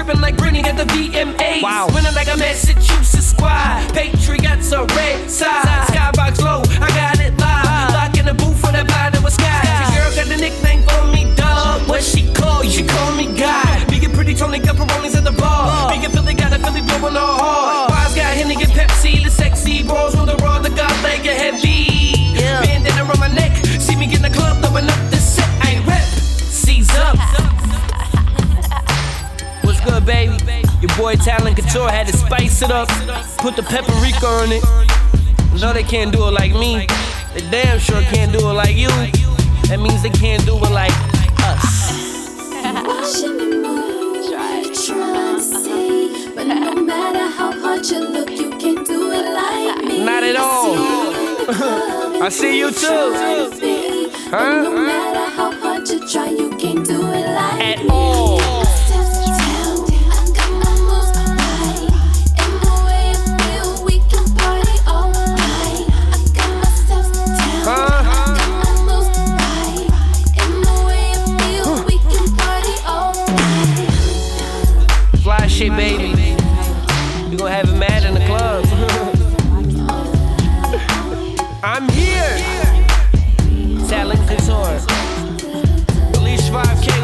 rapping like Britney at the VMAs. Wow. Winning like a Massachusetts squad. Patriots are red side. Skybox low, I got it live. Lock in the booth for the bottom of sky. Your girl got the nickname for me, dog. What she call you? She call me God. Big and pretty Tony got Peronis at the bar. Big and Philly got a Philly blowing all hard. Wise got Henny and Pepsi, the sexy bros with the raw, the god leg and heavy. Bandana around my neck. See me get in the club, throwing up the set. I ain't rep. Seize up. What's good, baby? Your boy Talent Couture had to spice it up. Put the paprika on it. No, they can't do it like me. They damn sure can't do it like you. That means they can't do it like us. Watching me move, you try to see, but no matter how hard you look, you can't do it like me. Not at all. I see you too. Huh? No matter how hard you try, you can't do it like at me. all. I got my moves right, and the way I feel, we can party all night. I got my steps down. I got my moves right, and the way I feel, we can party all night. Fly shit, baby. We gon' have it mad in the club. I'm here. Talent Couture. Release 5K.